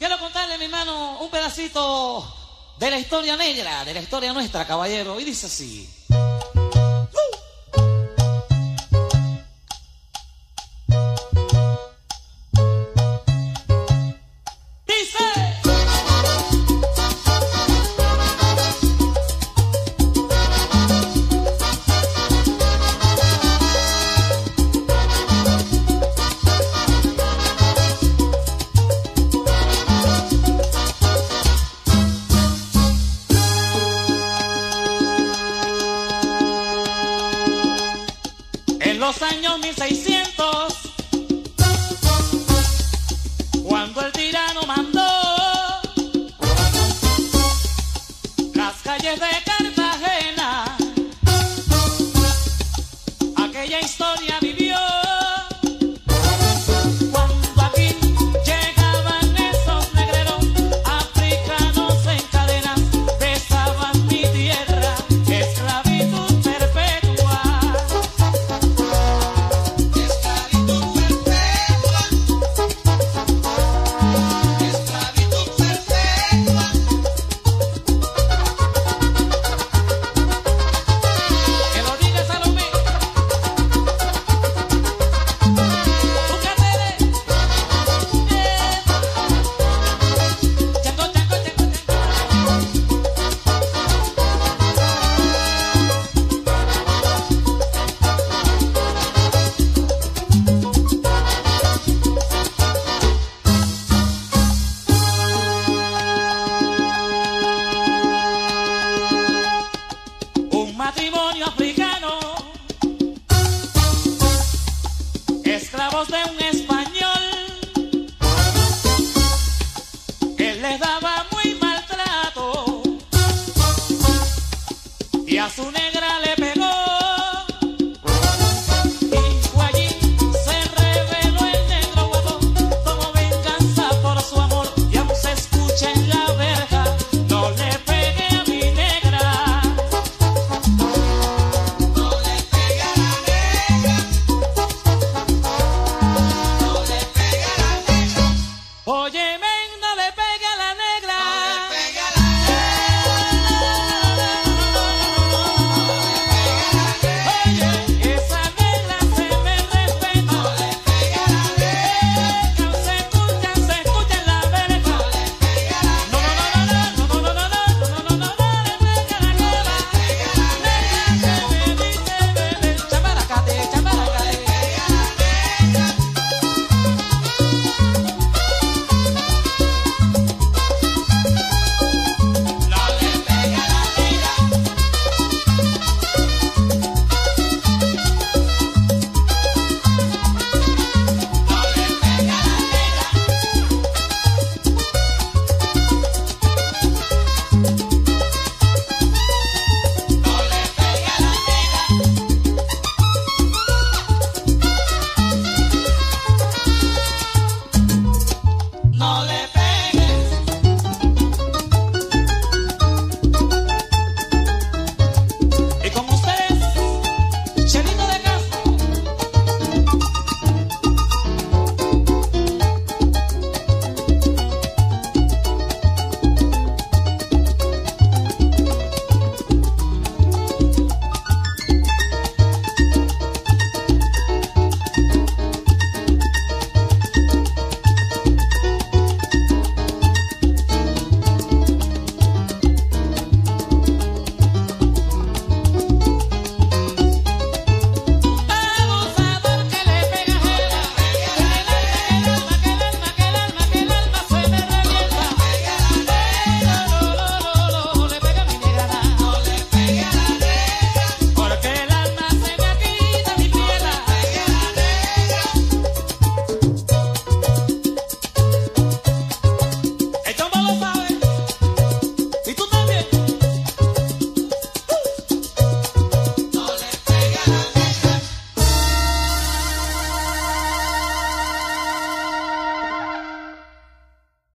Quiero contarle, mi hermano, un pedacito de la historia negra, de la historia nuestra, caballero. Y dice así. En los años 1600, cuando el tirano mandó las calles de Cartagena, aquella historia vivió. Cuando aquí llegaban esos negreros africanos en cadenas, besaban mi tierra, esclavitud perpetua. Matrimonio africano, esclavos de un español, él les daba